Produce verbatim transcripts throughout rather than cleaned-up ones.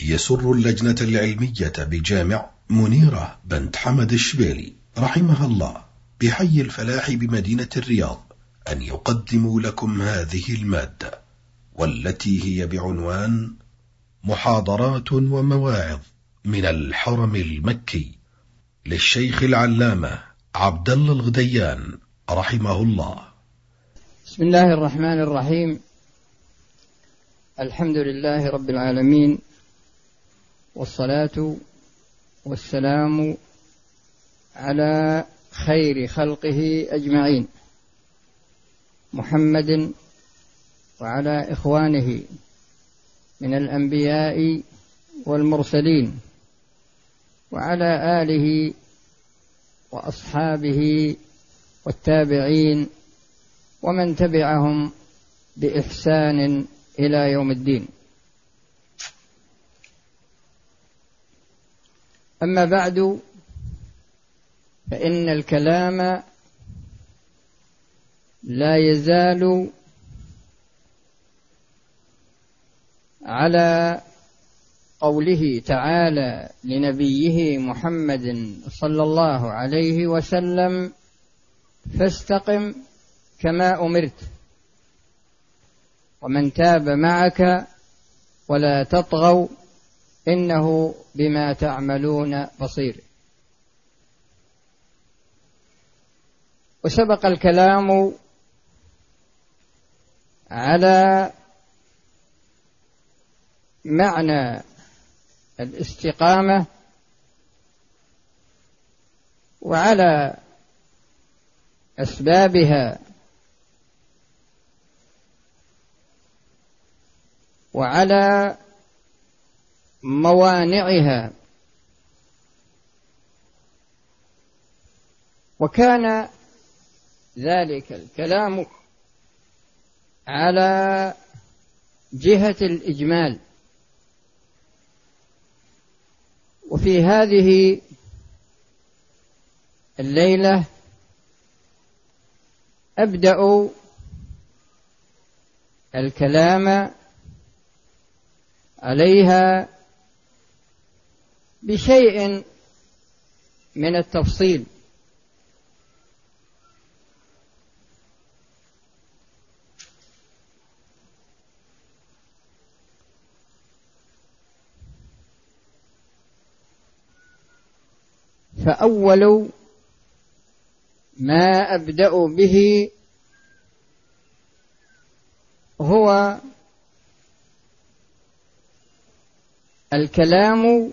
يسر اللجنة العلمية بجامع منيرة بنت حمد الشبيلي رحمها الله بحي الفلاح بمدينة الرياض أن يقدموا لكم هذه المادة، والتي هي بعنوان محاضرات ومواعظ من الحرم المكي للشيخ العلامة عبد الله الغديان رحمه الله. بسم الله الرحمن الرحيم. الحمد لله رب العالمين، والصلاة والسلام على خير خلقه أجمعين، محمد وعلى إخوانه من الأنبياء والمرسلين، وعلى آله وأصحابه والتابعين ومن تبعهم بإحسان إلى يوم الدين. أما بعد، فإن الكلام لا يزال على قوله تعالى لنبيه محمد صلى الله عليه وسلم: فاستقم كما أمرت ومن تاب معك ولا تطغوا إنه بما تعملون بصير. وسبق الكلام على معنى الاستقامة وعلى أسبابها وعلى موانعها، وكان ذلك الكلام على جهة الإجمال. وفي هذه الليلة أبدأ الكلام عليها بشيء من التفصيل. فأول ما أبدأ به هو الكلام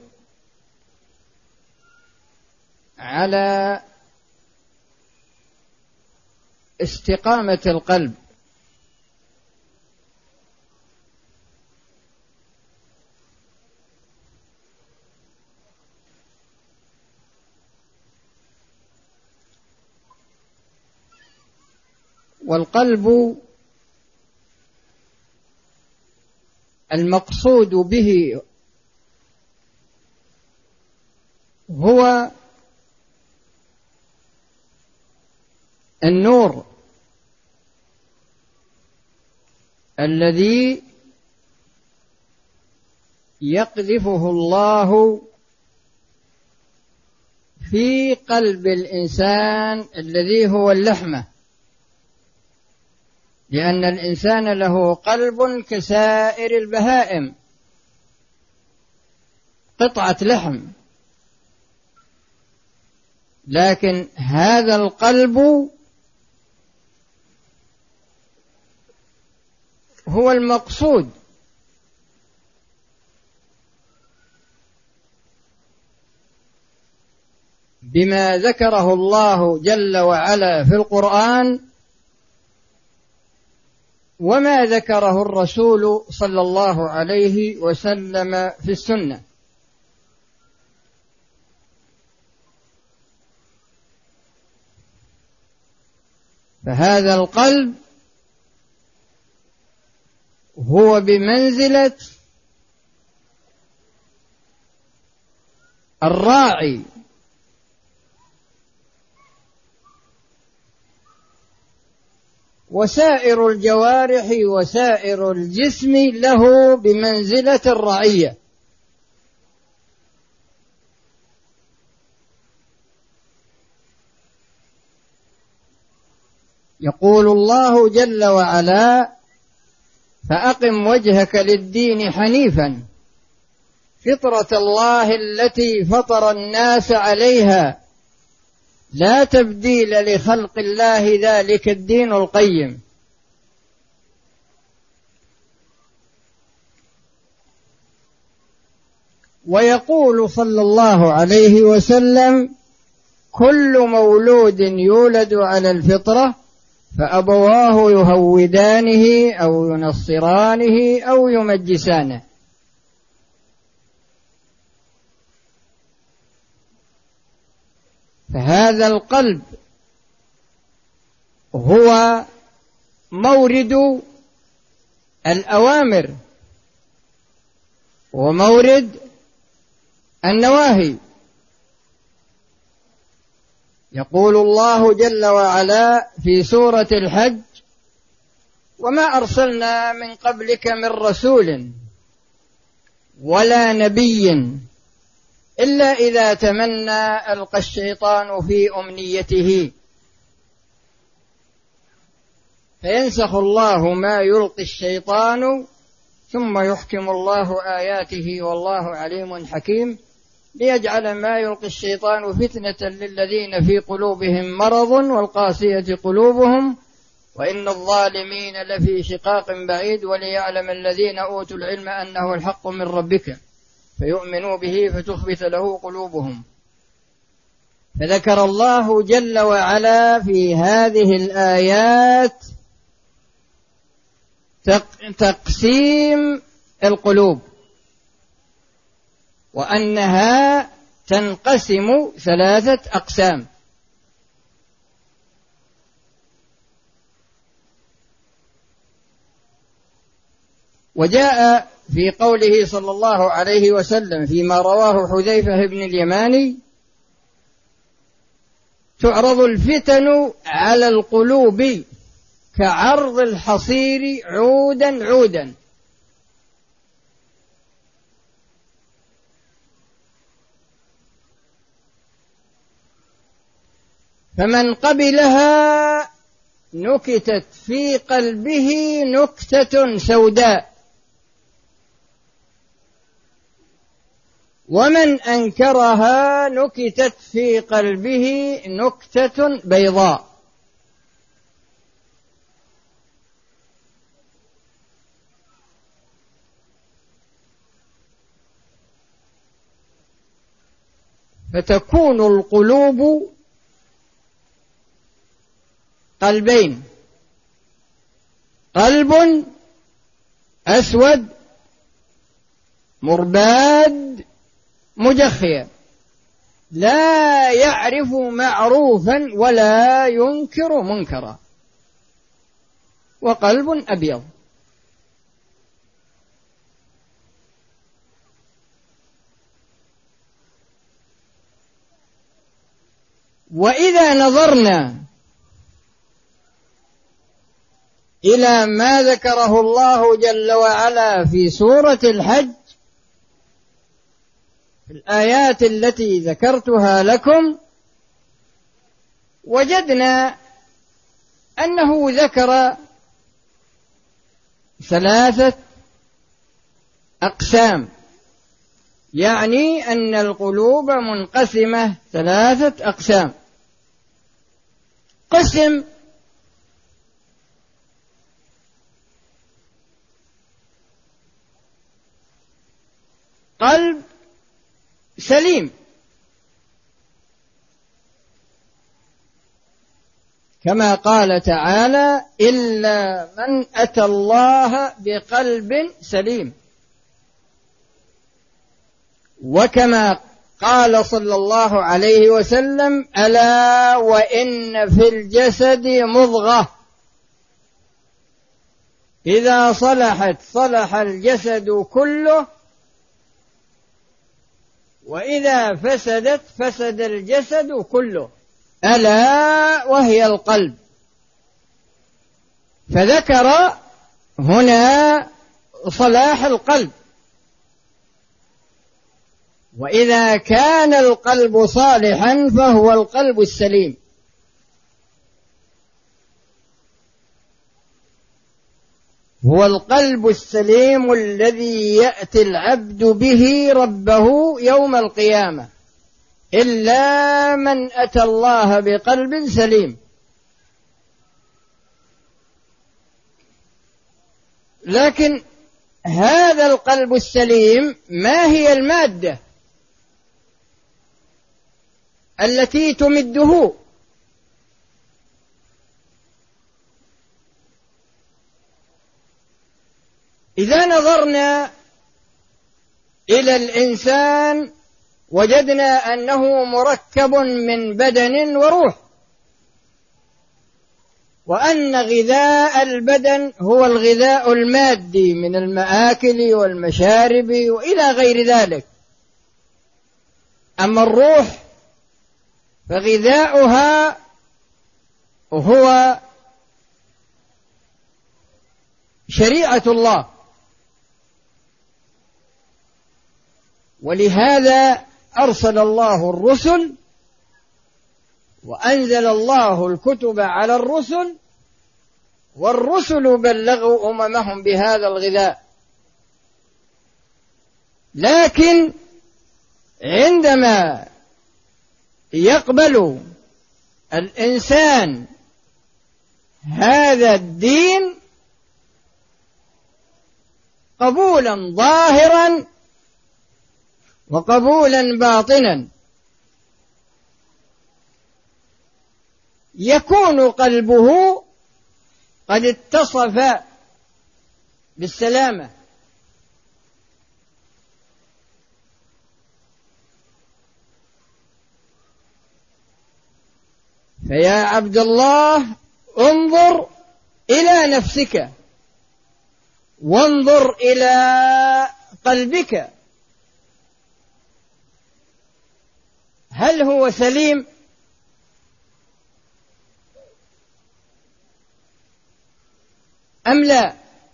على استقامة القلب. والقلب المقصود به هو النور الذي يقذفه الله في قلب الإنسان الذي هو اللحمة، لأن الإنسان له قلب كسائر البهائم، قطعة لحم، لكن هذا القلب هو المقصود. بما ذكره الله جل وعلا في القرآن وما ذكره الرسول صلى الله عليه وسلم في السنة. فهذا القلب هو بمنزلة الراعي وسائر الجوارح وسائر الجسم له بمنزلة الرعية. يقول الله جل وعلا: فأقم وجهك للدين حنيفا فطرة الله التي فطر الناس عليها لا تبديل لخلق الله ذلك الدين القيم. ويقول صلى الله عليه وسلم: كل مولود يولد على الفطرة فأبواه يهودانه أو ينصرانه أو يمجسانه. فهذا القلب هو مورد الأوامر ومورد النواهي. يقول الله جل وعلا في سورة الحج: وما أرسلنا من قبلك من رسول ولا نبي إلا إذا تمنى ألقى الشيطان في أمنيته فينسخ الله ما يلقي الشيطان ثم يحكم الله آياته والله عليم حكيم، ليجعل ما يلقي الشيطان فتنة للذين في قلوبهم مرض والقاسية قلوبهم وإن الظالمين لفي شقاق بعيد، وليعلم الذين أوتوا العلم أنه الحق من ربك فيؤمنوا به فتخبت له قلوبهم. فذكر الله جل وعلا في هذه الآيات تقسيم القلوب، وأنها تنقسم ثلاثة أقسام. وجاء في قوله صلى الله عليه وسلم فيما رواه حذيفة بن اليماني: تعرض الفتن على القلوب كعرض الحصير عودا عودا. فمن قبلها نكتت في قلبه نكتة سوداء، ومن أنكرها نكتت في قلبه نكتة بيضاء. فتكون القلوب قلبين: قلب أسود مرباد مجخيا لا يعرف معروفا ولا ينكر منكرا، وقلب أبيض. وإذا نظرنا إلى ما ذكره الله جل وعلا في سورة الحج في الآيات التي ذكرتها لكم، وجدنا أنه ذكر ثلاثة أقسام، يعني أن القلوب منقسمة ثلاثة أقسام. قسم قلب سليم، كما قال تعالى: إلا من أتى الله بقلب سليم. وكما قال صلى الله عليه وسلم: ألا وإن في الجسد مضغة إذا صلحت صلح الجسد كله وإذا فسدت فسد الجسد كله، ألا وهي القلب. فذكر هنا صلاح القلب، وإذا كان القلب صالحا فهو القلب السليم. هو القلب السليم الذي يأتي العبد به ربه يوم القيامة، إلا من أتى الله بقلب سليم. لكن هذا القلب السليم ما هي المادة التي تمده؟ إذا نظرنا إلى الإنسان وجدنا أنه مركب من بدن وروح، وأن غذاء البدن هو الغذاء المادي من المآكل والمشارب وإلى غير ذلك. أما الروح فغذاؤها هو شريعة الله. ولهذا أرسل الله الرسل وأنزل الله الكتب على الرسل، والرسل بلغوا أممهم بهذا الغذاء. لكن عندما يقبل الإنسان هذا الدين قبولا ظاهرا وقبولا باطنا، يكون قلبه قد اتصف بالسلامة. فيا عبد الله انظر إلى نفسك وانظر إلى قلبك، هل هو سليم أم لا؟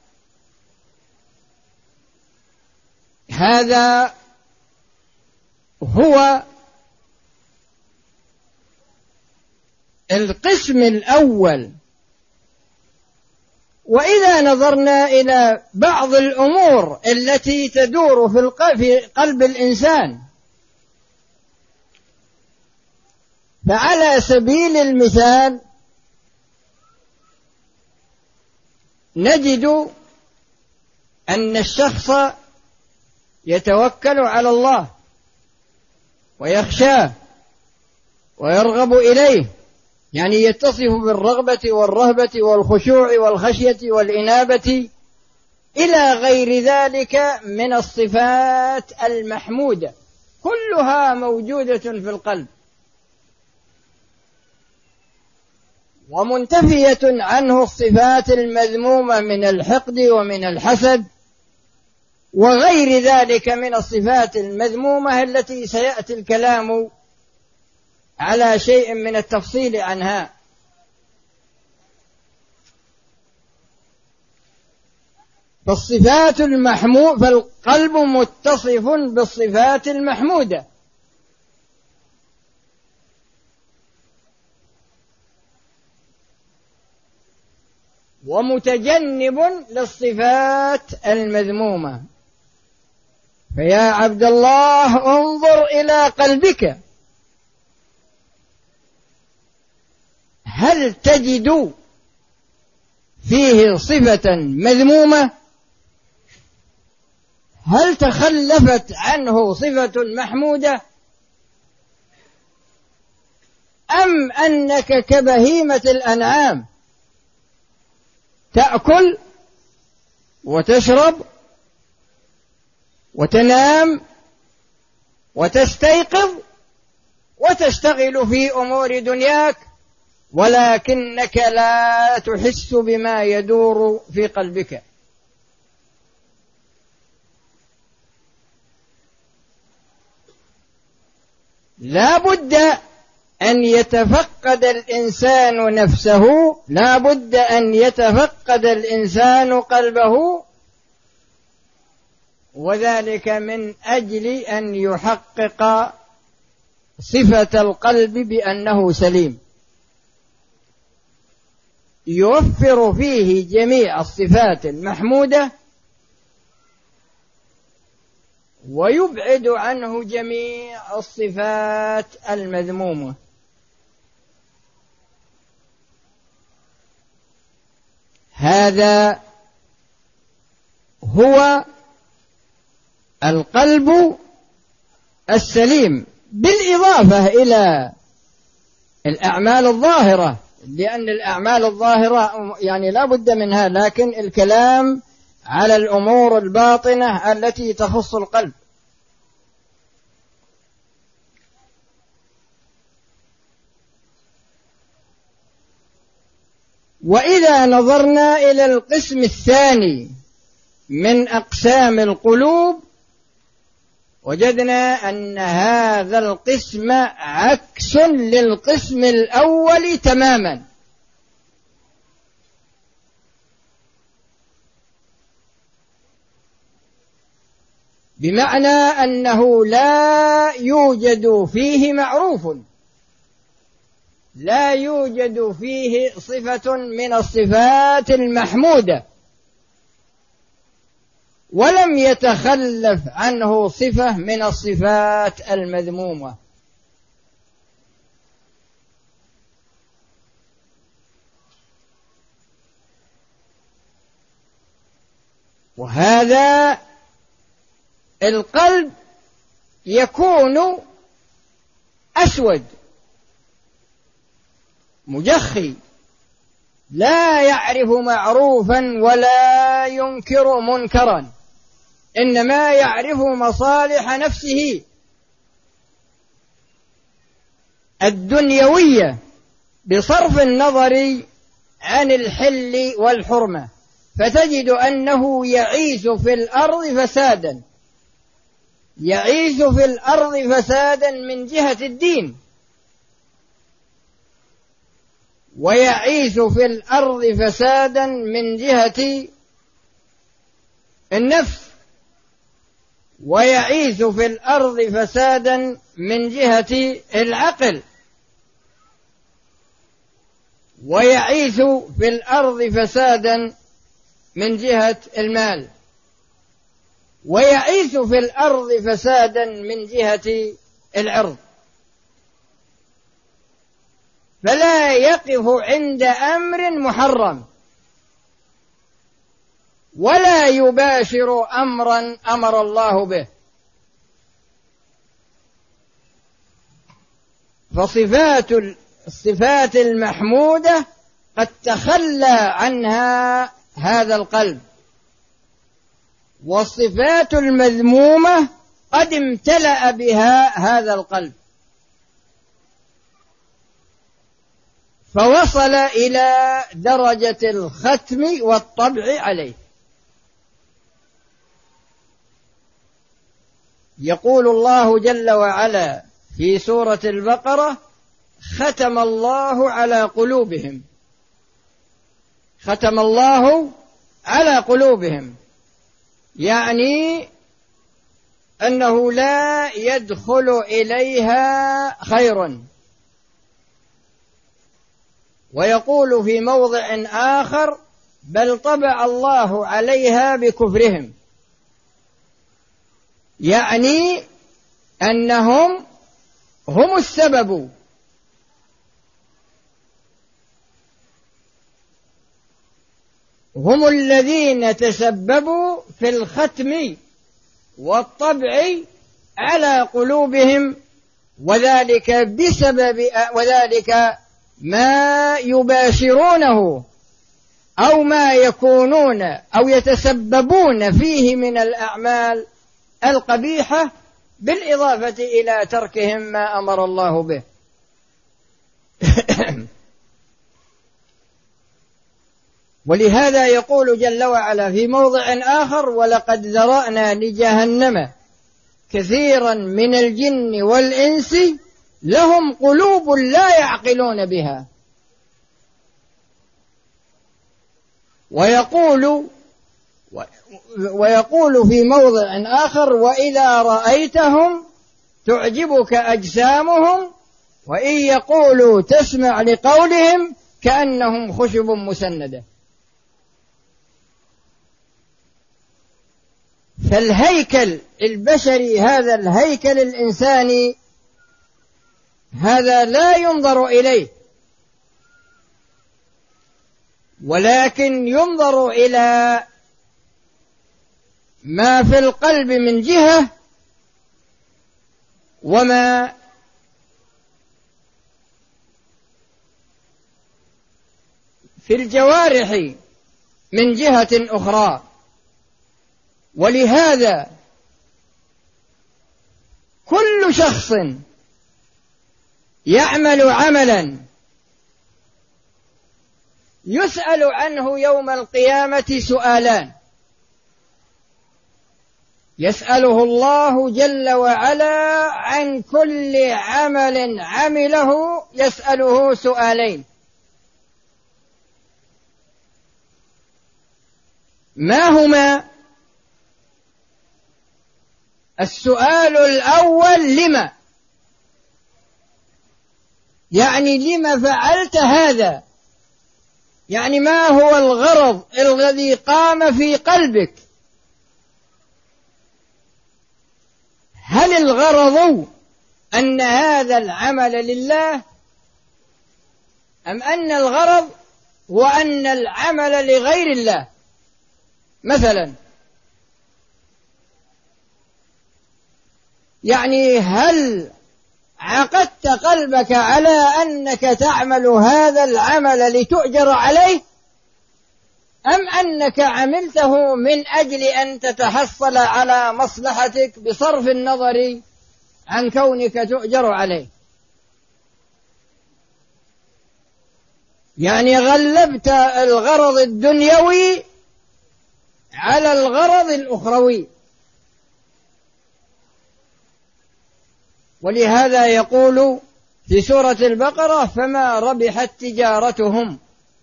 هذا هو القسم الأول. وإذا نظرنا إلى بعض الأمور التي تدور في قلب الإنسان، فعلى سبيل المثال نجد أن الشخص يتوكل على الله ويخشاه ويرغب إليه، يعني يتصف بالرغبة والرهبة والخشوع والخشية والإنابة إلى غير ذلك من الصفات المحمودة، كلها موجودة في القلب ومنتفية عنه الصفات المذمومة من الحقد ومن الحسد وغير ذلك من الصفات المذمومة التي سيأتي الكلام على شيء من التفصيل عنها. فالصفات المحمودة، فالقلب متصف بالصفات المحمودة، ومتجنب للصفات المذمومة. فيا عبد الله انظر إلى قلبك، هل تجد فيه صفة مذمومة؟ هل تخلفت عنه صفة محمودة؟ أم أنك كبهيمة الأنعام تأكل وتشرب وتنام وتستيقظ وتشتغل في أمور دنياك، ولكنك لا تحس بما يدور في قلبك؟ لا بد أن يتفقد الإنسان نفسه، لا بد أن يتفقد الإنسان قلبه، وذلك من أجل أن يحقق صفة القلب بأنه سليم. يوفر فيه جميع الصفات المحمودة ويبعد عنه جميع الصفات المذمومة. هذا هو القلب السليم، بالإضافة إلى الأعمال الظاهرة، لأن الأعمال الظاهرة يعني لا بد منها، لكن الكلام على الأمور الباطنة التي تخص القلب. وإذا نظرنا إلى القسم الثاني من أقسام القلوب وجدنا أن هذا القسم عكس للقسم الأول تماما. بمعنى أنه لا يوجد فيه معروف، لا يوجد فيه صفة من الصفات المحمودة، ولم يتخلف عنه صفة من الصفات المذمومة. وهذا القلب يكون أسود مجخي، لا يعرف معروفا ولا ينكر منكرا، إنما يعرف مصالح نفسه الدنيوية بصرف النظر عن الحل والحرمة، فتجد أنه يعيش في الأرض فسادا، يعيش في الأرض فسادا من جهة الدين، ويعيش في الأرض فسادا من جهة النفس، ويعيش في الأرض فسادا من جهة العقل، ويعيش في الأرض فسادا من جهة المال، ويعيش في الأرض فسادا من جهة العرض. فلا يقف عند أمر محرم ولا يباشر أمرا أمر الله به. فصفات الصفات المحمودة قد تخلى عنها هذا القلب، والصفات المذمومة قد امتلأ بها هذا القلب، فوصل إلى درجة الختم والطبع عليه. يقول الله جل وعلا في سورة البقرة: ختم الله على قلوبهم، ختم الله على قلوبهم، يعني أنه لا يدخل إليها خير. ويقول في موضع آخر: بل طبع الله عليها بكفرهم، يعني أنهم هم السبب، هم الذين تسببوا في الختم والطبع على قلوبهم، وذلك بسبب وذلك ما يباشرونه أو ما يكونون أو يتسببون فيه من الأعمال القبيحة، بالإضافة إلى تركهم ما أمر الله به. ولهذا يقول جل وعلا في موضع آخر: ولقد ذرأنا لجهنم كثيرا من الجن والإنس لهم قلوب لا يعقلون بها. ويقول ويقول في موضع آخر: وإذا رأيتهم تعجبك أجسامهم وإن يقولوا تسمع لقولهم كأنهم خشب مسندة. فالهيكل البشري هذا الهيكل الإنساني هذا لا ينظر إليه، ولكن ينظر إلى ما في القلب من جهة، وما في الجوارح من جهة أخرى. ولهذا كل شخص يعمل عملا يسأل عنه يوم القيامة سؤالان: يسأله الله جل وعلا عن كل عمل عمله، يسأله سؤالين: ما هما؟ السؤال الأول: لما؟ يعني لما فعلت هذا؟ يعني ما هو الغرض الذي قام في قلبك؟ هل الغرض أن هذا العمل لله، أم أن الغرض هو أن العمل لغير الله؟ مثلا يعني هل عقدت قلبك على أنك تعمل هذا العمل لتؤجر عليه، أم أنك عملته من أجل أن تتحصل على مصلحتك بصرف النظر عن كونك تؤجر عليه؟ يعني غلبت الغرض الدنيوي على الغرض الأخروي. ولهذا يقول في سورة البقرة: فما ربحت تجارتهم،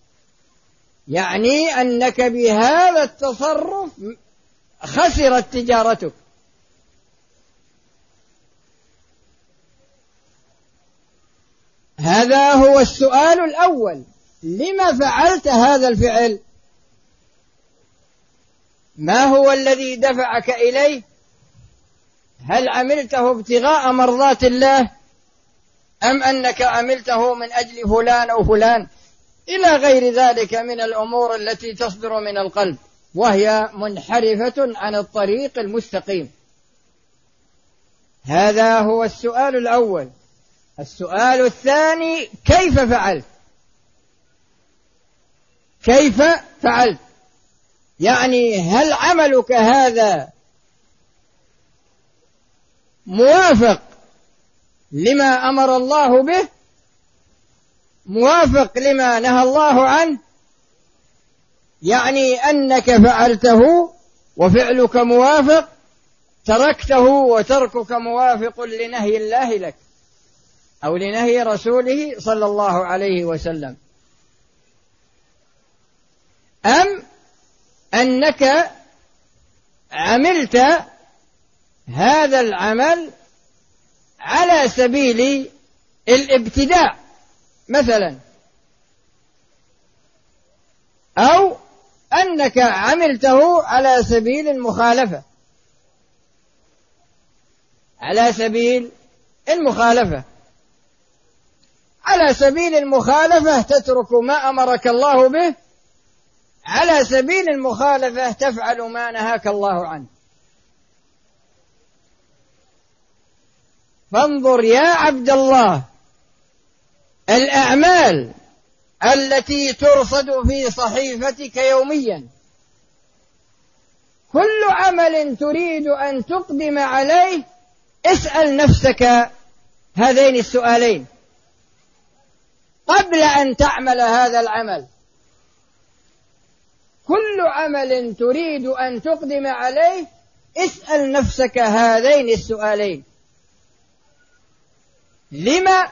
يعني أنك بهذا التصرف خسرت تجارتك. هذا هو السؤال الأول: لما فعلت هذا الفعل؟ ما هو الذي دفعك إليه؟ هل عملته ابتغاء مرضات الله، أم أنك عملته من أجل فلان أو فلان، إلى غير ذلك من الأمور التي تصدر من القلب وهي منحرفة عن الطريق المستقيم. هذا هو السؤال الأول. السؤال الثاني: كيف فعلت؟ كيف فعلت؟ يعني هل عملك هذا موافق لما أمر الله به، موافق لما نهى الله عنه؟ يعني أنك فعلته وفعلك موافق، تركته وتركك موافق لنهي الله لك أو لنهي رسوله صلى الله عليه وسلم، أم أنك عملت هذا العمل على سبيل الابتداع مثلا، أو أنك عملته على سبيل المخالفة، على سبيل المخالفة على سبيل المخالفة تترك ما أمرك الله به، على سبيل المخالفة تفعل ما نهاك الله عنه. فانظر يا عبد الله الأعمال التي ترصد في صحيفتك يوميا، كل عمل تريد أن تقدم عليه اسأل نفسك هذين السؤالين قبل أن تعمل هذا العمل. كل عمل تريد أن تقدم عليه اسأل نفسك هذين السؤالين: لما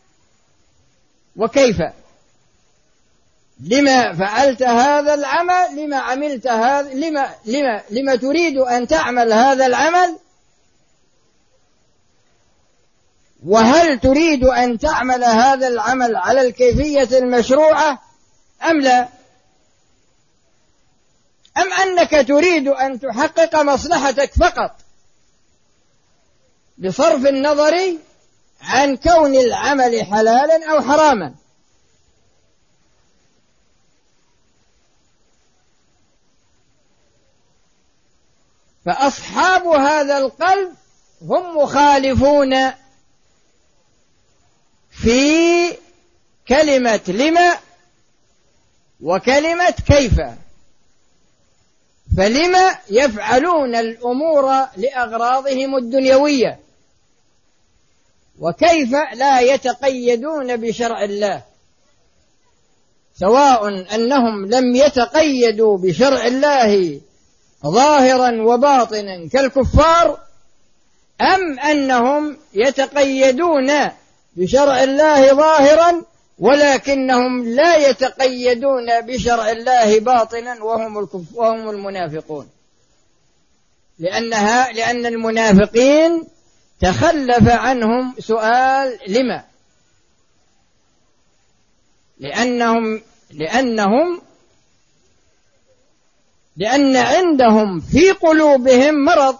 وكيف؟ لما فعلت هذا العمل؟ لما عملت هذا؟ لما لما لما تريد أن تعمل هذا العمل؟ وهل تريد أن تعمل هذا العمل على الكيفية المشروعة أم لا؟ أم أنك تريد أن تحقق مصلحتك فقط بصرف النظر عن كون العمل حلالا أو حراما؟ فأصحاب هذا القلب هم مخالفون في كلمة لما وكلمة كيف. فلما يفعلون الأمور لأغراضهم الدنيوية، وكيف لا يتقيدون بشرع الله، سواء أنهم لم يتقيدوا بشرع الله ظاهرا وباطنا كالكفار، أم أنهم يتقيدون بشرع الله ظاهرا ولكنهم لا يتقيدون بشرع الله باطنا وهم الكف وهم المنافقون. لأنها لأن المنافقين تخلف عنهم سؤال لما، لأنهم لأنهم لأن عندهم في قلوبهم مرض،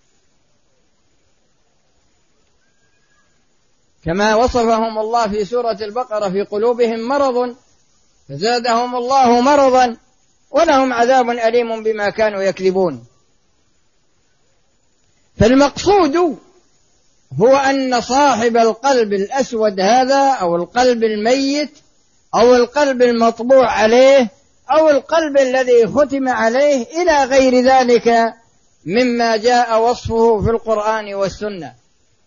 كما وصفهم الله في سورة البقرة: في قلوبهم مرض فزادهم الله مرضا ولهم عذاب أليم بما كانوا يكذبون. فالمقصود هو أن صاحب القلب الأسود هذا، أو القلب الميت، أو القلب المطبوع عليه، أو القلب الذي ختم عليه، إلى غير ذلك مما جاء وصفه في القرآن والسنة،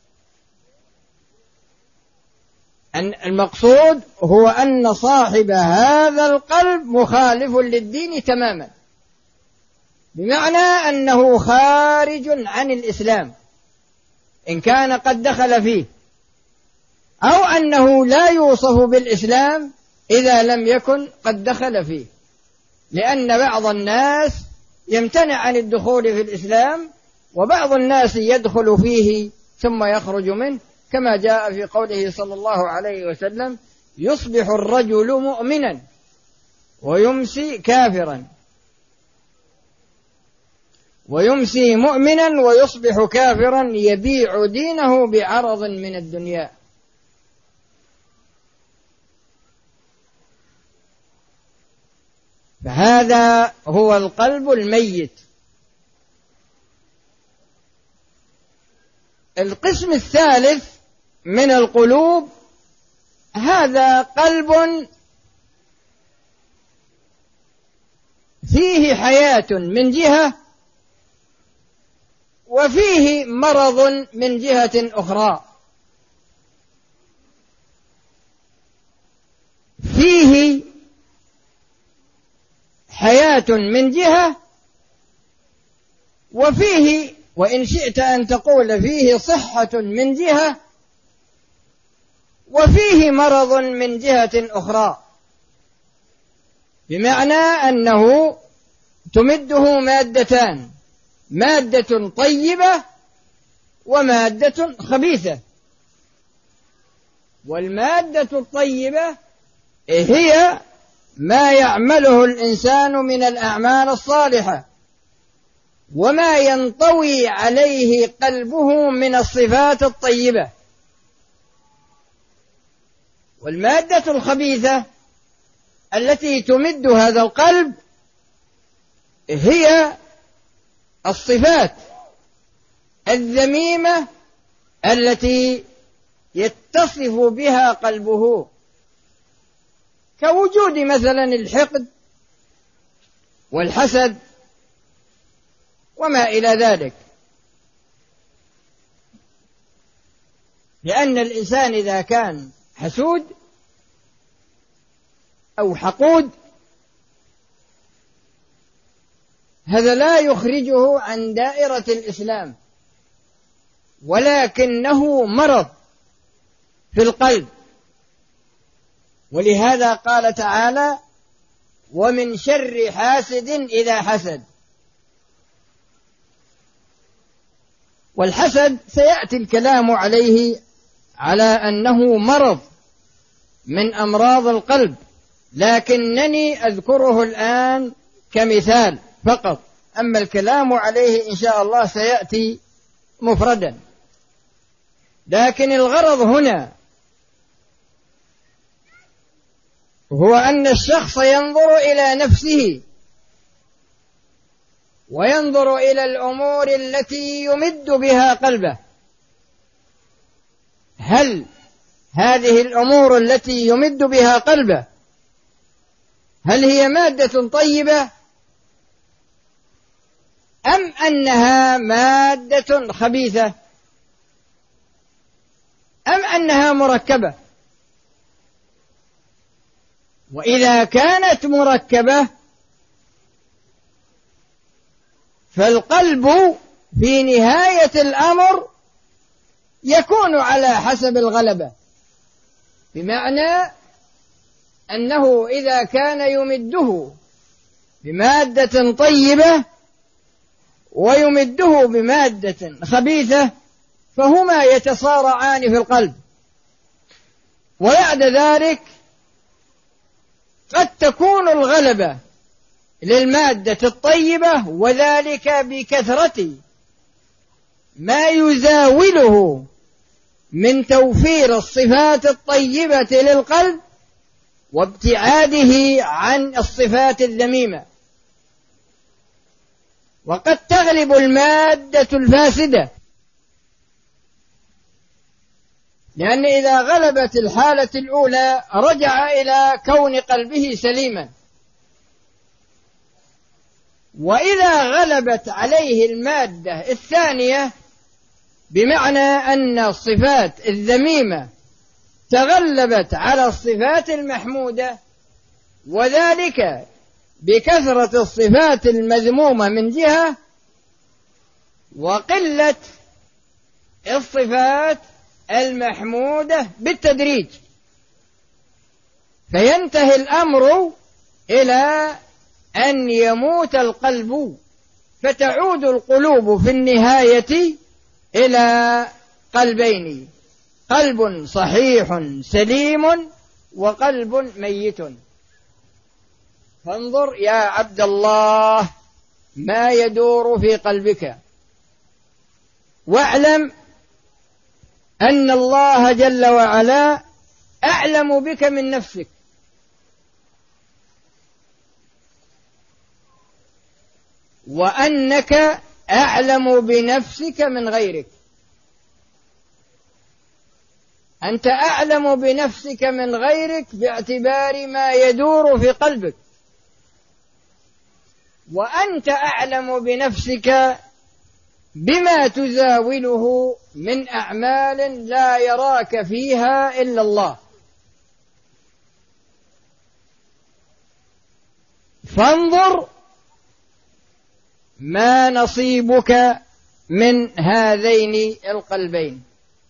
أن المقصود هو أن صاحب هذا القلب مخالف للدين تماما، بمعنى أنه خارج عن الإسلام إن كان قد دخل فيه، أو أنه لا يوصف بالإسلام إذا لم يكن قد دخل فيه. لأن بعض الناس يمتنع عن الدخول في الإسلام، وبعض الناس يدخل فيه ثم يخرج منه، كما جاء في قوله صلى الله عليه وسلم: يصبح الرجل مؤمنا ويمسي كافرا، ويمسي مؤمنا ويصبح كافرا، يبيع دينه بعرض من الدنيا. فهذا هو القلب الميت. القسم الثالث من القلوب هذا قلب فيه حياة من جهة وفيه مرض من جهة أخرى، فيه حياة من جهة وفيه، وإن شئت أن تقول فيه صحة من جهة وفيه مرض من جهة أخرى، بمعنى أنه تمده مادتان: مادة طيبة ومادة خبيثة. والمادة الطيبة هي ما يعمله الإنسان من الأعمال الصالحة وما ينطوي عليه قلبه من الصفات الطيبة. والمادة الخبيثة التي تمد هذا القلب هي الصفات الذميمة التي يتصف بها قلبه، كوجود مثلا الحقد والحسد وما إلى ذلك. لأن الإنسان إذا كان حسود أو حقود هذا لا يخرجه عن دائرة الإسلام، ولكنه مرض في القلب. ولهذا قال تعالى: ومن شر حاسد إذا حسد. والحسد سيأتي الكلام عليه على أنه مرض من أمراض القلب، لكنني أذكره الآن كمثال فقط، أما الكلام عليه إن شاء الله سيأتي مفردا. لكن الغرض هنا هو أن الشخص ينظر إلى نفسه وينظر إلى الأمور التي يمد بها قلبه. هل هذه الأمور التي يمد بها قلبه هل هي مادة طيبة أم أنها مادة خبيثة أم أنها مركبة؟ وإذا كانت مركبة فالقلب في نهاية الأمر يكون على حسب الغلبة، بمعنى أنه إذا كان يمده بمادة طيبة ويمده بمادة خبيثة فهما يتصارعان في القلب، وبعد ذلك قد تكون الغلبة للمادة الطيبة، وذلك بكثرة ما يزاوله من توفير الصفات الطيبة للقلب وابتعاده عن الصفات الذميمة. وقد تغلب المادة الفاسدة، لأن إذا غلبت الحالة الأولى رجع إلى كون قلبه سليما، وإذا غلبت عليه المادة الثانية بمعنى أن الصفات الذميمة تغلبت على الصفات المحمودة، وذلك بكثرة الصفات المذمومة من جهة وقلة الصفات المحمودة بالتدريج، فينتهي الأمر إلى أن يموت القلب، فتعود القلوب في النهاية إلى قلبين: قلب صحيح سليم وقلب ميت. فانظر يا عبد الله ما يدور في قلبك، واعلم أن الله جل وعلا أعلم بك من نفسك، وأنك أعلم بنفسك من غيرك. أنت أعلم بنفسك من غيرك باعتبار ما يدور في قلبك، وأنت أعلم بنفسك بما تزاوله من أعمال لا يراك فيها إلا الله. فانظر ما نصيبك من هذين القلبين،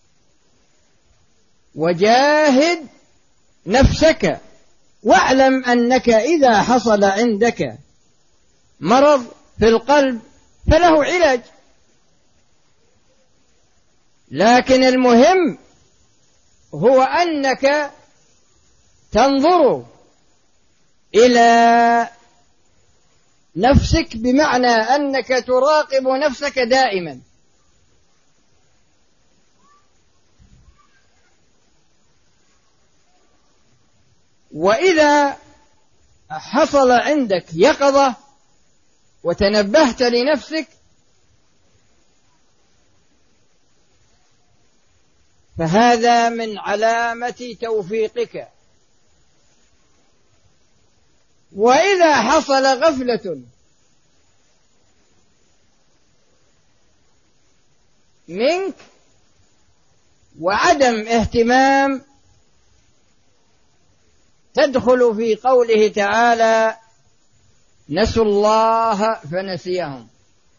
وجاهد نفسك، واعلم أنك إذا حصل عندك مرض في القلب فله علاج، لكن المهم هو أنك تنظر إلى نفسك، بمعنى أنك تراقب نفسك دائما. وإذا حصل عندك يقظة وتنبهت لنفسك فهذا من علامة توفيقك. وإذا حصل غفلة منك وعدم اهتمام تدخل في قوله تعالى: نسوا الله فنسيهم.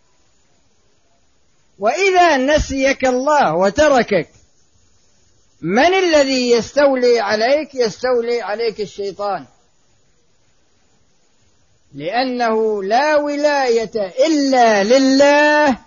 وإذا نسيك الله وتركك من الذي يستولي عليك؟ يستولي عليك الشيطان، لأنه لا ولاية إلا لله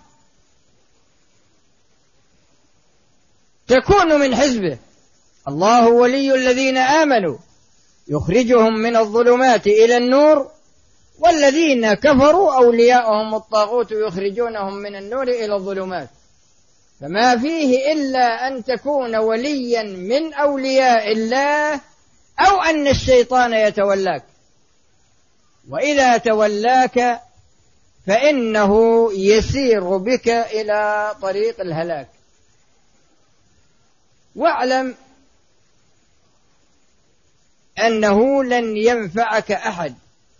تكون من حزبه. الله ولي الذين آمنوا يخرجهم من الظلمات إلى النور، والذين كفروا أولياءهم الطاغوت يخرجونهم من النور إلى الظلمات. فما فيه إلا أن تكون وليا من أولياء الله أو أن الشيطان يتولاك، وإذا تولاك فإنه يسير بك إلى طريق الهلاك. واعلم أنه لن ينفعك أحد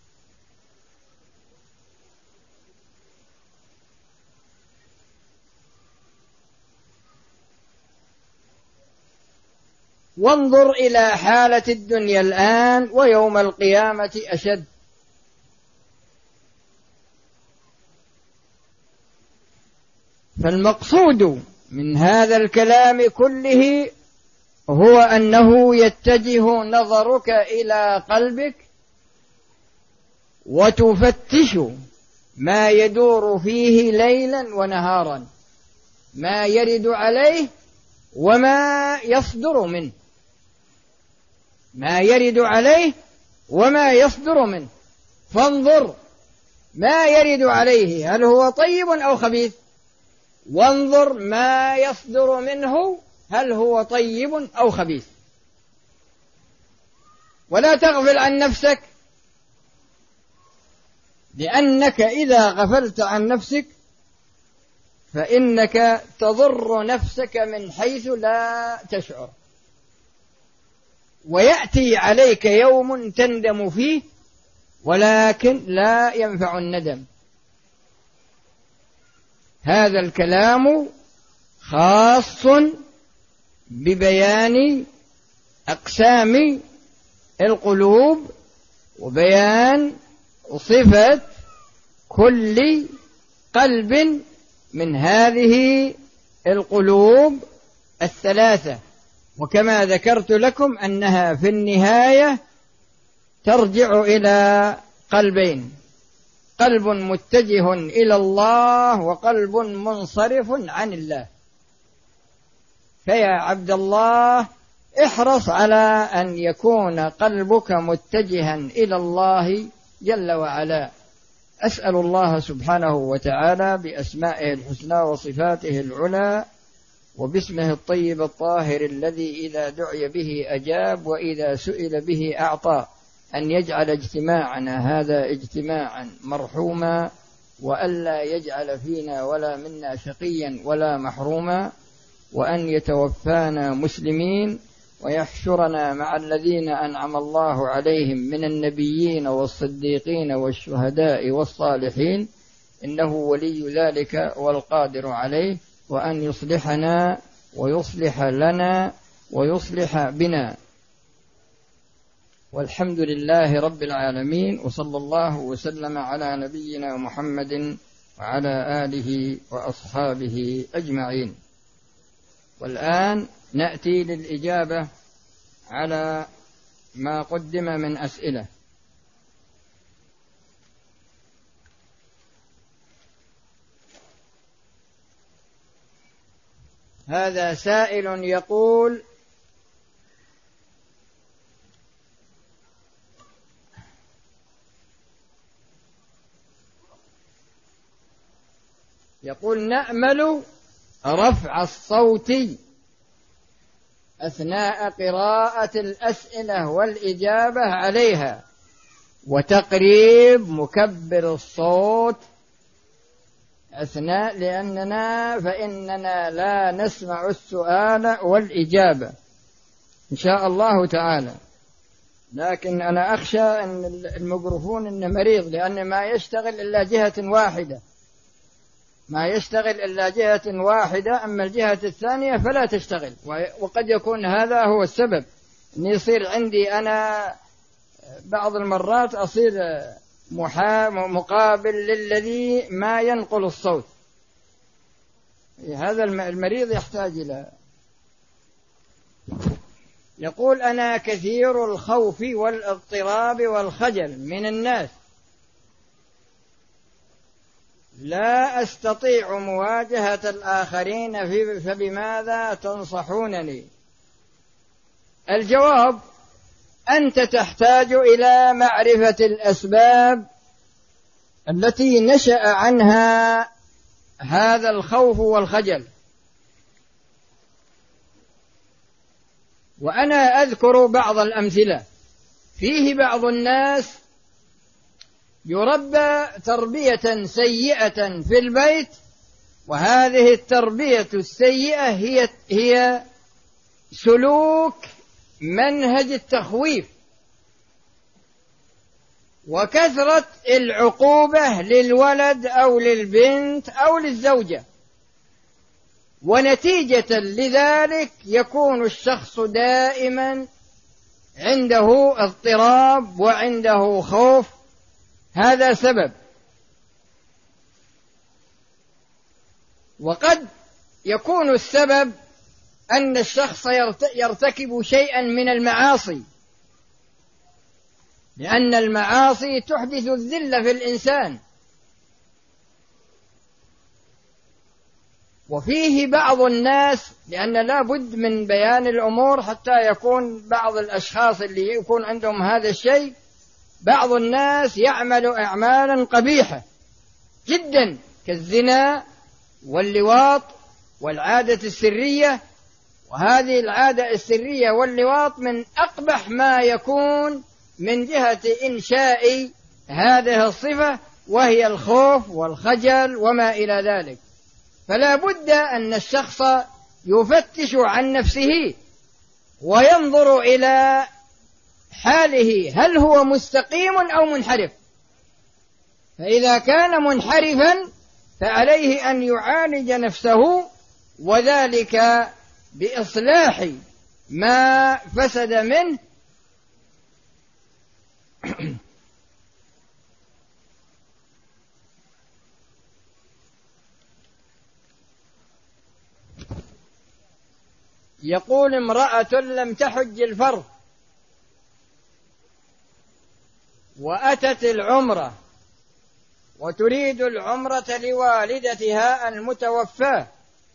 وانظر إلى حالة الدنيا الآن ويوم القيامة أشد. فالمقصود من هذا الكلام كله هو أنه يتجه نظرك إلى قلبك وتفتش ما يدور فيه ليلا ونهارا، ما يرد عليه وما يصدر منه، ما يرد عليه وما يصدر منه. فانظر ما يرد عليه هل هو طيب أو خبيث، وانظر ما يصدر منه هل هو طيب أو خبيث. ولا تغفل عن نفسك، لأنك إذا غفلت عن نفسك فإنك تضر نفسك من حيث لا تشعر، ويأتي عليك يوم تندم فيه ولكن لا ينفع الندم. هذا الكلام خاص ببيان أقسام القلوب وبيان صفة كل قلب من هذه القلوب الثلاثة. وكما ذكرت لكم أنها في النهاية ترجع إلى قلبين: قلب متجه إلى الله وقلب منصرف عن الله. فيا عبد الله احرص على أن يكون قلبك متجها إلى الله جل وعلا. أسأل الله سبحانه وتعالى بأسمائه الحسنى وصفاته العلى وباسمه الطيب الطاهر الذي إذا دعي به أجاب وإذا سئل به أعطى، أن يجعل اجتماعنا هذا اجتماعا مرحوما، وألا يجعل فينا ولا منا شقيا ولا محروما، وأن يتوفانا مسلمين ويحشرنا مع الذين أنعم الله عليهم من النبيين والصديقين والشهداء والصالحين، إنه ولي ذلك والقادر عليه. وأن يصلحنا ويصلح لنا ويصلح بنا. والحمد لله رب العالمين، وصلى الله وسلم على نبينا محمد وعلى آله وأصحابه أجمعين. والآن نأتي للإجابة على ما قدم من أسئلة. هذا سائل يقول: يقول نأمل رفع الصوت أثناء قراءة الأسئلة والإجابة عليها، وتقريب مكبر الصوت أثناء، لأننا فإننا لا نسمع السؤال والإجابة إن شاء الله تعالى. لكن أنا أخشى أن الميكروفون إنه مريض، لأن ما يشتغل إلا جهة واحدة، ما يشتغل إلا جهة واحدة، أما الجهة الثانية فلا تشتغل. وقد يكون هذا هو السبب أن يصير عندي أنا بعض المرات أصير مقابل للذي ما ينقل الصوت. هذا المريض يحتاج إلى. يقول: أنا كثير الخوف والاضطراب والخجل من الناس، لا أستطيع مواجهة الآخرين، فبماذا تنصحونني؟ الجواب: أنت تحتاج إلى معرفة الأسباب التي نشأ عنها هذا الخوف والخجل. وأنا أذكر بعض الأمثلة. فيه بعض الناس يربى تربية سيئة في البيت، وهذه التربية السيئة هي هي سلوك منهج التخويف وكثرة العقوبة للولد أو للبنت أو للزوجة، ونتيجة لذلك يكون الشخص دائما عنده اضطراب وعنده خوف. هذا سبب. وقد يكون السبب أن الشخص يرتكب شيئا من المعاصي، لأن المعاصي تحدث الذل في الإنسان. وفيه بعض الناس، لأن لا بد من بيان الأمور حتى يكون بعض الأشخاص اللي يكون عندهم هذا الشيء، بعض الناس يعمل أعمالا قبيحة جدا كالزنا واللواط والعادة السرية. وهذه العادة السرية واللواط من أقبح ما يكون من جهة إنشاء هذه الصفة، وهي الخوف والخجل وما إلى ذلك. فلا بد أن الشخص يفتش عن نفسه وينظر إلى حاله، هل هو مستقيم أو منحرف؟ فإذا كان منحرفا فعليه أن يعالج نفسه، وذلك بإصلاح ما فسد منه. يقول: امرأة لم تحج الفرض وأتت العمرة وتريد العمرة لوالدتها المتوفاة،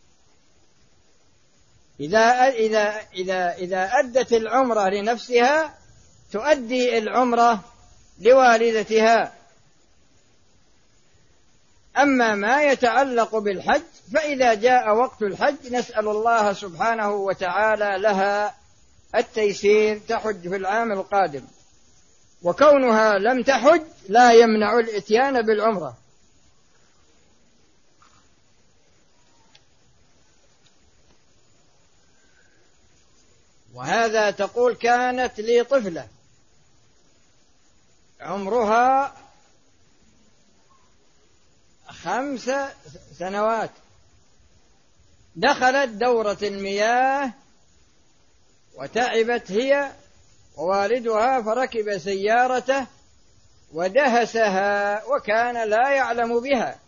إذا إذا إذا إذا أدت العمرة لنفسها تؤدي العمرة لوالدتها. أما ما يتعلق بالحج فإذا جاء وقت الحج نسأل الله سبحانه وتعالى لها التيسير، تحج في العام القادم. وكونها لم تحج لا يمنع الإتيان بالعمرة. وهذا تقول: كانت لي طفلة عمرها خمس سنوات، دخلت دورة المياه وتعبت هي ووالدها، فركب سيارته ودهسها وكان لا يعلم بها.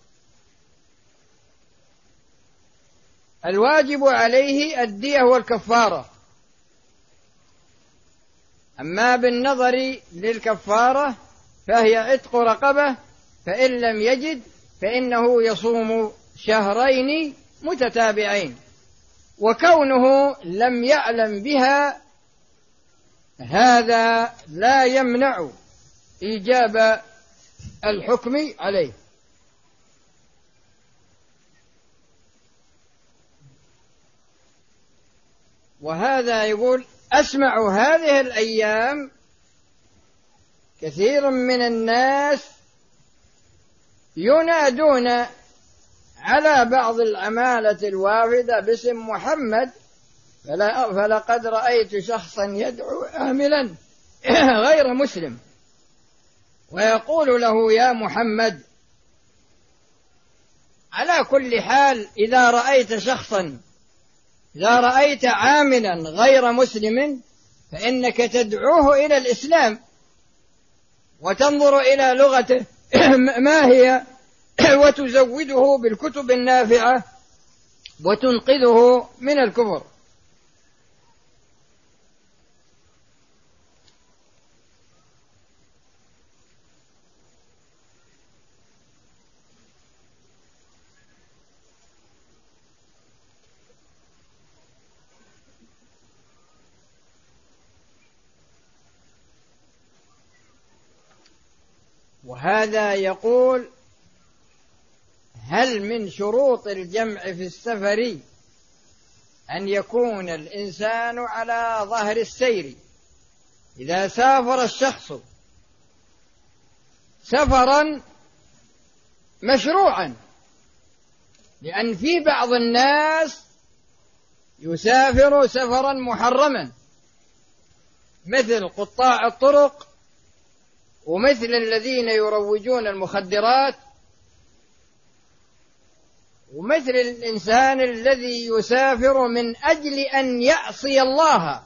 الواجب عليه الدية والكفارة. أما بالنظر للكفارة فهي عتق رقبة، فإن لم يجد فإنه يصوم شهرين متتابعين. وكونه لم يعلم بها هذا لا يمنع إيجاب الحكم عليه. وهذا يقول: أسمع هذه الأيام كثير من الناس ينادون على بعض العمالة الوافدة باسم محمد، فلا فلقد رأيت شخصا يدعو عاملا غير مسلم ويقول له: يا محمد. على كل حال، إذا رأيت شخصا إذا رأيت عاملا غير مسلم فإنك تدعوه إلى الإسلام وتنظر إلى لغته ما هي، وتزوده بالكتب النافعة وتنقذه من الكفر. وهذا يقول: هل من شروط الجمع في السفر أن يكون الإنسان على ظهر السير؟ إذا سافر الشخص سفرا مشروعا، لأن في بعض الناس يسافر سفرا محرما مثل قطاع الطرق ومثل الذين يروجون المخدرات ومثل الإنسان الذي يسافر من أجل أن يعصي الله،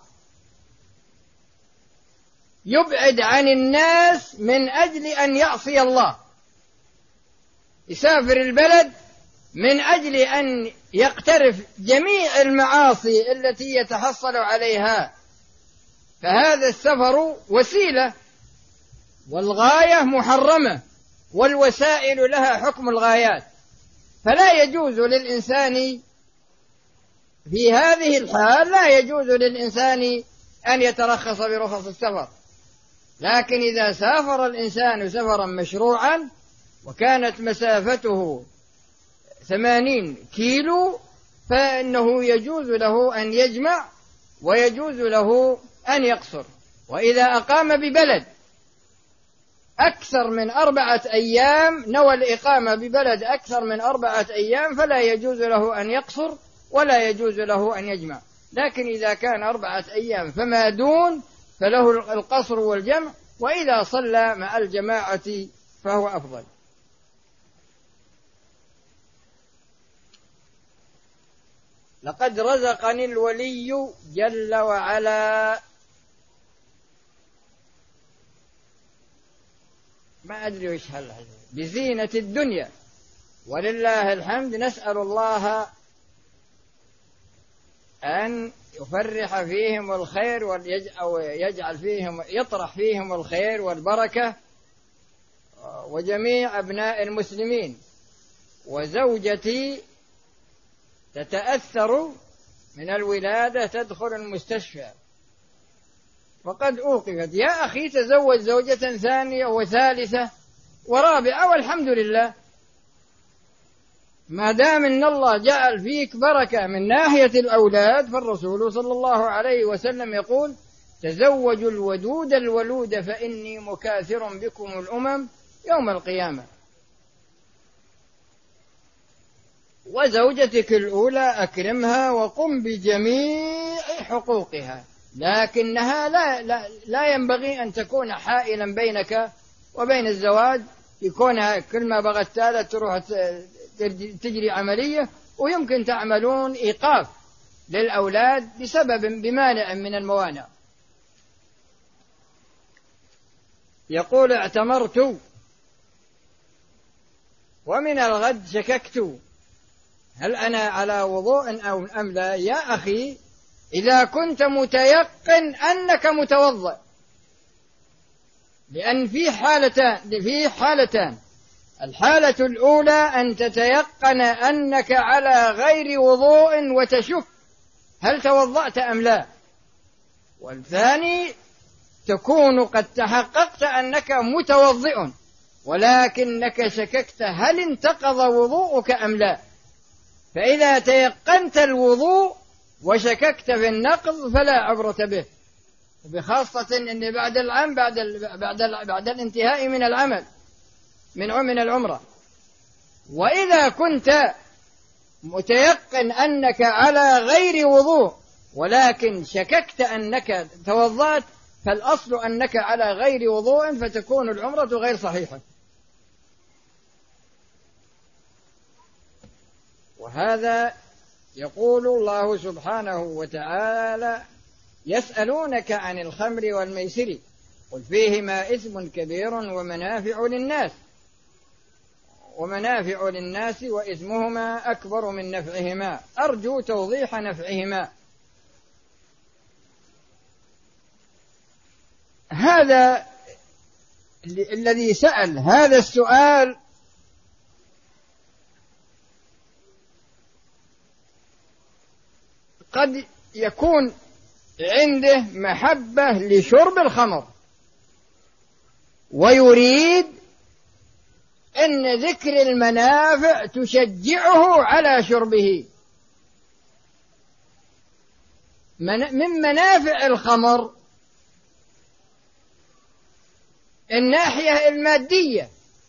يبعد عن الناس من أجل أن يعصي الله، يسافر البلد من أجل أن يقترف جميع المعاصي التي يتحصل عليها. فهذا السفر وسيلة، والغاية محرمة، والوسائل لها حكم الغايات، فلا يجوز للإنسان في هذه الحال لا يجوز للإنسان أن يترخص برخص السفر. لكن إذا سافر الإنسان سفرا مشروعا وكانت مسافته ثمانين كيلو فإنه يجوز له أن يجمع ويجوز له أن يقصر. وإذا أقام ببلد أكثر من أربعة أيام، نوى الإقامة ببلد أكثر من أربعة أيام، فلا يجوز له أن يقصر ولا يجوز له أن يجمع. لكن إذا كان أربعة أيام فما دون فله القصر والجمع، وإذا صلى مع الجماعة فهو أفضل. لقد رزقني الولي جل وعلا، ما أدري وش هل بزينة الدنيا، ولله الحمد. نسأل الله أن يفرح فيهم الخير ويجعل فيهم يطرح فيهم الخير والبركة، وجميع أبناء المسلمين. وزوجتي تتأثر من الولادة، تدخل المستشفى وقد أوقفت. يا أخي تزوج زوجة ثانية وثالثة ورابعة والحمد لله، ما دام إن الله جعل فيك بركة من ناحية الأولاد. فالرسول صلى الله عليه وسلم يقول: تزوجوا الودود الولود فإني مكاثر بكم الأمم يوم القيامة. وزوجتك الأولى أكرمها وقم بجميع حقوقها، لكنها لا, لا, لا ينبغي أن تكون حائلا بينك وبين الزواج، يكون كل ما بغت ثالث تروح تجري عملية، ويمكن تعملون إيقاف للأولاد بسبب بمانع من الموانع. يقول: اعتمرت ومن الغد شككت هل أنا على وضوء أو أم لا؟ يا أخي إذا كنت متيقن أنك متوضئ، لأن في حالتان في حالتان الحالة الأولى أن تتيقن أنك على غير وضوء وتشك هل توضأت أم لا، والثاني تكون قد تحققت أنك متوضئ ولكنك شككت هل انتقض وضوءك أم لا. فإذا تيقنت الوضوء وشككت في النقض فلا عبرة به، بخاصة أن بعد العام بعد ال بعد ال بعد الانتهاء من العمل من من العمرة. وإذا كنت متيقن أنك على غير وضوء ولكن شككت أنك توضأت، فالأصل أنك على غير وضوء، فتكون العمرة غير صحيحة. وهذا يقول الله سبحانه وتعالى: يسألونك عن الخمر والميسر قل فيهما إثم كبير ومنافع للناس ومنافع للناس وإثمهما أكبر من نفعهما، أرجو توضيح نفعهما. هذا الذي سأل هذا السؤال قد يكون عنده محبة لشرب الخمر ويريد إن ذكر المنافع تشجعه على شربه. من منافع الخمر الناحية المادية،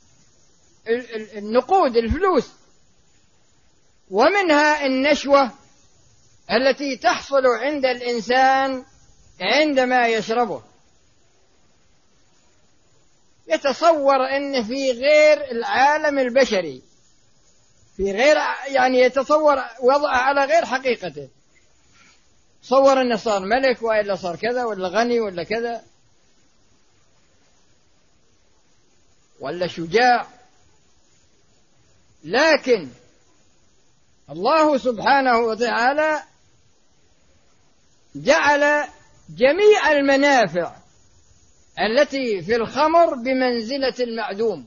النقود، الفلوس، ومنها النشوة التي تحصل عند الإنسان عندما يشربه. يتصور أن في غير العالم البشري، في غير يعني يتصور وضع على غير حقيقته، تصور أنه صار ملك وإلا صار كذا ولا غني ولا كذا ولا شجاع. لكن الله سبحانه وتعالى جعل جميع المنافع التي في الخمر بمنزلة المعدوم،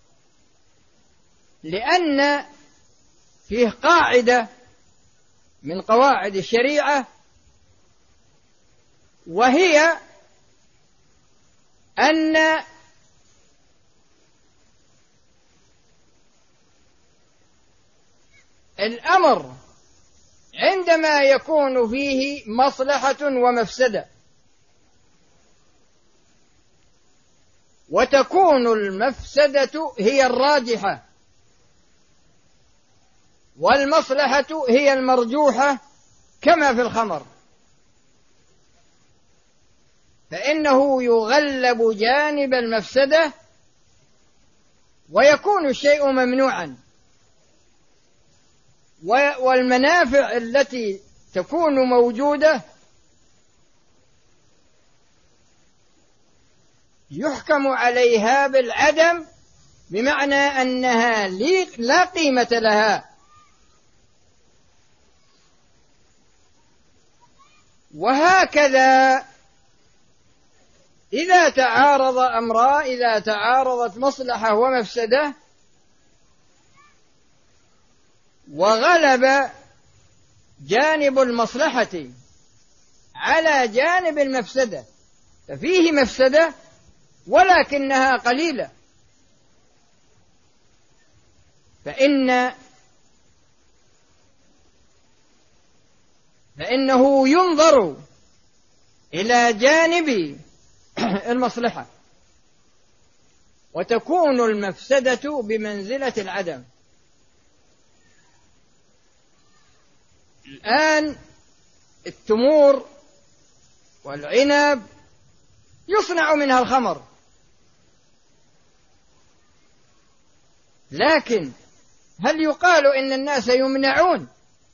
لأن فيه قاعدة من قواعد الشريعة، وهي أن الأمر عندما يكون فيه مصلحة ومفسدة وتكون المفسدة هي الراجحة والمصلحة هي المرجوحة كما في الخمر، فإنه يغلب جانب المفسدة ويكون الشيء ممنوعا، والمنافع التي تكون موجودة يحكم عليها بالعدم، بمعنى أنها لا قيمة لها. وهكذا إذا تعارض أمران، إذا تعارضت مصلحة ومفسدة وغلب جانب المصلحة على جانب المفسدة، ففيه مفسدة ولكنها قليلة، فإن فإنه ينظر إلى جانب المصلحة وتكون المفسدة بمنزلة العدم. الآن التمور والعنب يصنع منها الخمر، لكن هل يقال إن الناس يمنعون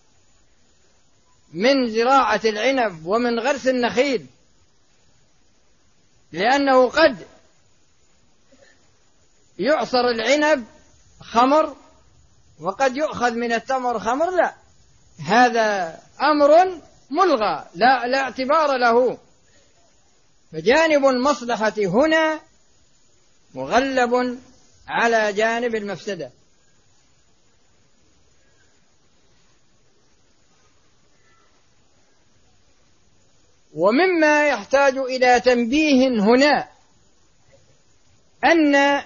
من زراعة العنب ومن غرس النخيل لأنه قد يعصر العنب خمر وقد يؤخذ من التمر خمر؟ لا، هذا أمر ملغى لا, لا اعتبار له. فجانب المصلحة هنا مغلب على جانب المفسدة. ومما يحتاج إلى تنبيه هنا أن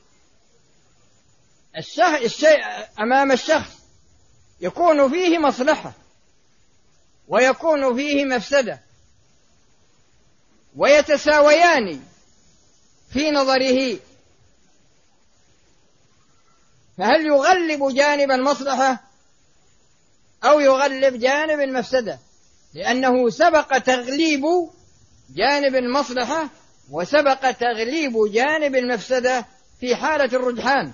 الشيء أمام الشخص يكون فيه مصلحة ويكون فيه مفسدة ويتساويان في نظره، فهل يغلب جانب المصلحة أو يغلب جانب المفسدة؟ لأنه سبق تغليب جانب المصلحة وسبق تغليب جانب المفسدة في حالة الرجحان.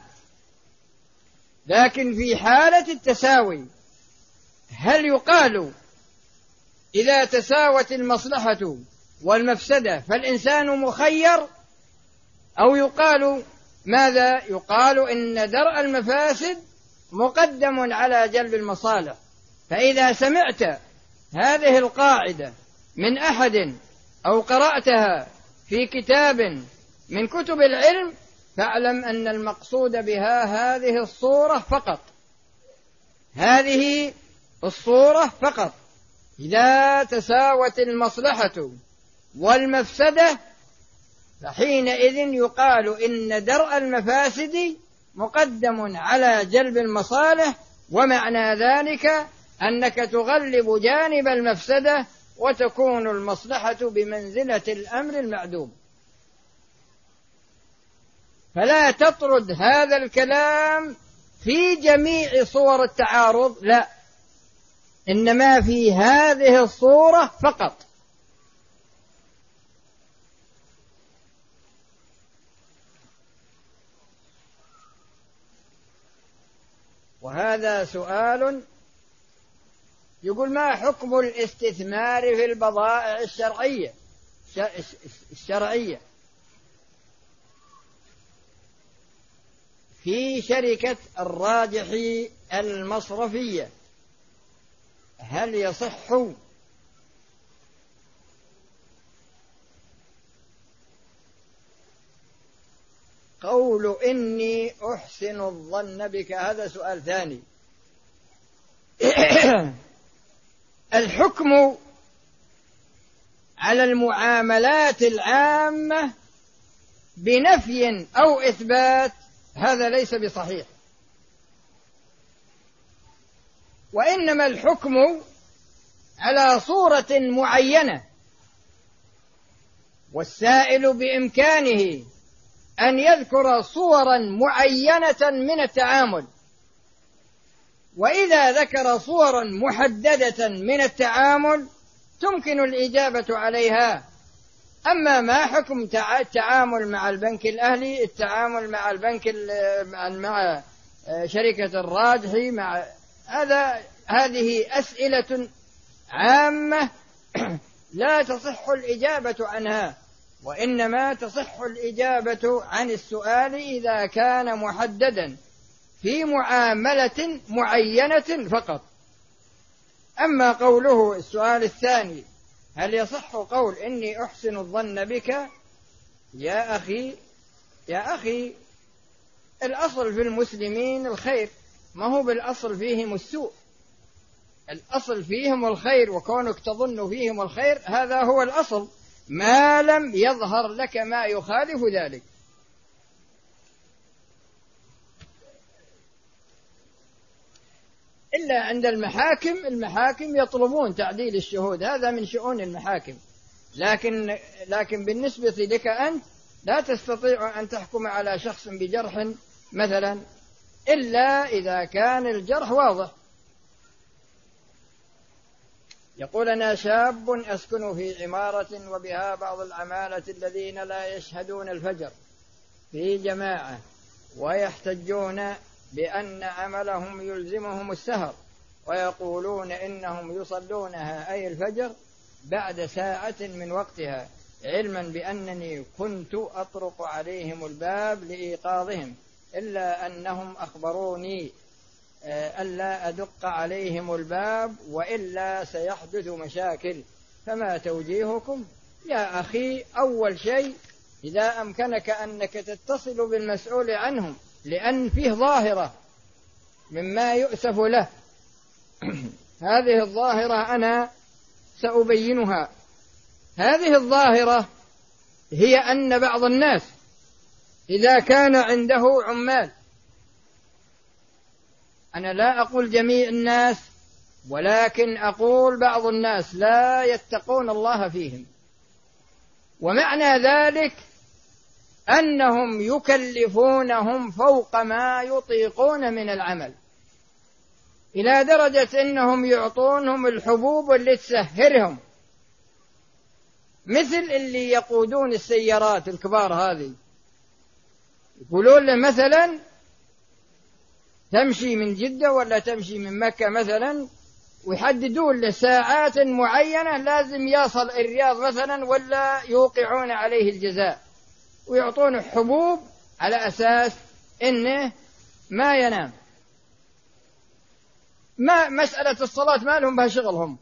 لكن في حالة التساوي هل يقال إذا تساوت المصلحة والمفسدة فالإنسان مخير، أو يقال ماذا؟ يقال إن درء المفاسد مقدم على جلب المصالح. فإذا سمعت هذه القاعدة من أحد أو قرأتها في كتاب من كتب العلم فاعلم أن المقصود بها هذه الصورة فقط، هذه الصورة فقط. إذا تساوت المصلحة والمفسدة فحينئذ يقال إن درء المفاسد مقدم على جلب المصالح، ومعنى ذلك أنك تغلب جانب المفسدة وتكون المصلحة بمنزلة الأمر المعدوم. فلا تطرد هذا الكلام في جميع صور التعارض، لا، إنما في هذه الصورة فقط. وهذا سؤال يقول: ما حكم الاستثمار في البضائع الشرعية الشرعية في شركة الراجحي المصرفية، هل يصح؟ قول إني أحسن الظن بك، هذا سؤال ثاني. الحكم على المعاملات العامة بنفي أو إثبات هذا ليس بصحيح، وإنما الحكم على صورة معينة، والسائل بإمكانه أن يذكر صورا معينة من التعامل، وإذا ذكر صورا محددة من التعامل تمكن الإجابة عليها. أما ما حكم التعامل مع البنك الأهلي، التعامل مع البنك مع شركة الراجحي، مع هذا هذه أسئلة عامة لا تصح الإجابة عنها، وإنما تصح الإجابة عن السؤال إذا كان محددا في معاملة معينة فقط. أما قوله السؤال الثاني: هل يصح قول إني أحسن الظن بك؟ يا أخي يا أخي الأصل في المسلمين الخير، ما هو بالأصل فيهم السوء، الأصل فيهم الخير، وكونك تظن فيهم الخير هذا هو الأصل، ما لم يظهر لك ما يخالف ذلك. إلا عند المحاكم، المحاكم يطلبون تعديل الشهود، هذا من شؤون المحاكم، لكن لكن بالنسبة لك أنت لا تستطيع أن تحكم على شخص بجرح مثلا إلا إذا كان الجرح واضح. يقول: أنا شاب أسكن في عمارة وبها بعض العمالة الذين لا يشهدون الفجر في جماعة، ويحتجون بأن عملهم يلزمهم السهر، ويقولون إنهم يصلونها أي الفجر بعد ساعة من وقتها، علما بأنني كنت أطرق عليهم الباب لإيقاظهم، إلا أنهم أخبروني ألا أدق عليهم الباب وإلا سيحدث مشاكل، فما توجيهكم؟ يا أخي، أول شيء إذا أمكنك أنك تتصل بالمسؤول عنهم، لأن فيه ظاهرة مما يؤسف له. هذه الظاهرة أنا سأبينها. هذه الظاهرة هي أن بعض الناس إذا كان عنده عمال، أنا لا أقول جميع الناس، ولكن أقول بعض الناس لا يتقون الله فيهم، ومعنى ذلك أنهم يكلفونهم فوق ما يطيقون من العمل، إلى درجة أنهم يعطونهم الحبوب اللي تسهرهم، مثل اللي يقودون السيارات الكبار هذه، يقولون له مثلا تمشي من جدة ولا تمشي من مكة مثلا، ويحددون له ساعات معينة لازم يصل الرياض مثلا، ولا يوقعون عليه الجزاء، ويعطونه حبوب على أساس إنه ما ينام. ما مسألة الصلاة ما لهم بها شغلهم،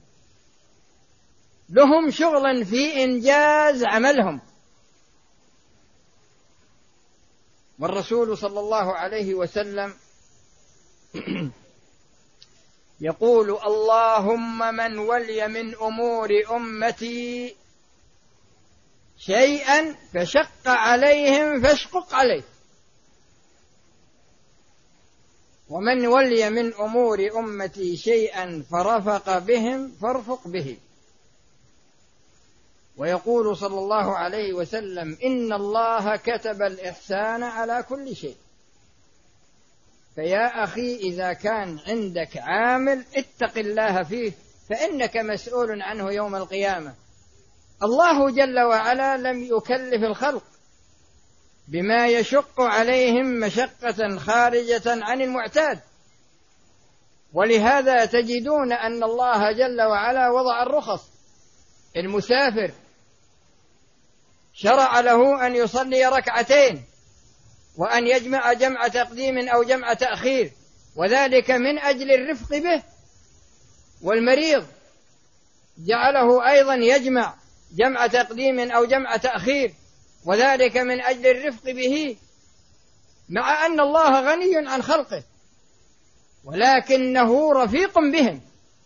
لهم شغلا في إنجاز عملهم. والرسول صلى الله عليه وسلم يقول: اللهم من ولي من أمور أمتي شيئا فشق عليهم فاشقق عليه. ومن ولي من أمور أمتي شيئا فرفق بهم فارفق به. ويقول صلى الله عليه وسلم إن الله كتب الإحسان على كل شيء. فيا أخي إذا كان عندك عامل اتق الله فيه فإنك مسؤول عنه يوم القيامة. الله جل وعلا لم يكلف الخلق بما يشق عليهم مشقة خارجة عن المعتاد، ولهذا تجدون أن الله جل وعلا وضع الرخص. المسافر شرع له أن يصلي ركعتين وأن يجمع جمع تقديم أو جمع تأخير، وذلك من أجل الرفق به. والمريض جعله أيضا يجمع جمع تقديم أو جمع تأخير، وذلك من أجل الرفق به، مع أن الله غني عن خلقه ولكنه رفيق بهم.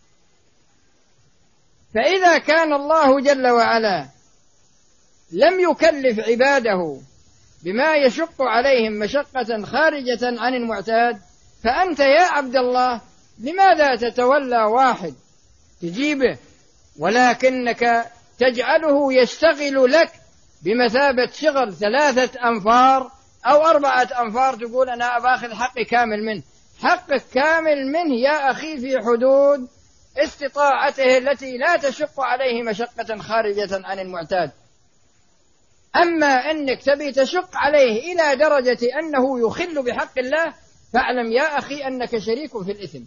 فإذا كان الله جل وعلا لم يكلف عباده بما يشق عليهم مشقة خارجة عن المعتاد، فأنت يا عبد الله لماذا تتولى واحد تجيبه ولكنك تجعله يشتغل لك بمثابة شغل ثلاثة أنفار أو أربعة أنفار، تقول أنا أباخذ حقي كامل منه؟ حقك كامل منه يا أخي في حدود استطاعته التي لا تشق عليه مشقة خارجة عن المعتاد. أما أنك تبي تشق عليه إلى درجة أنه يخل بحق الله، فاعلم يا أخي أنك شريك في الإثم،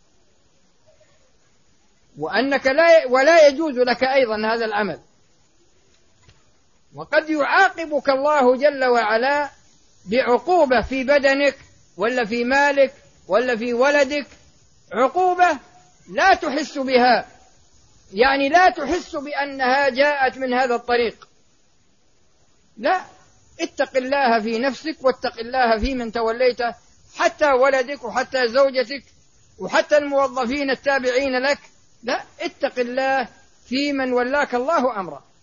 وأنك لا ولا يجوز لك أيضا هذا العمل. وقد يعاقبك الله جل وعلا بعقوبة في بدنك ولا في مالك ولا في ولدك، عقوبة لا تحس بها، يعني لا تحس بأنها جاءت من هذا الطريق. لا، اتق الله في نفسك واتق الله في من توليته، حتى ولدك وحتى زوجتك وحتى الموظفين التابعين لك. لا، اتق الله في من ولاك الله أمره.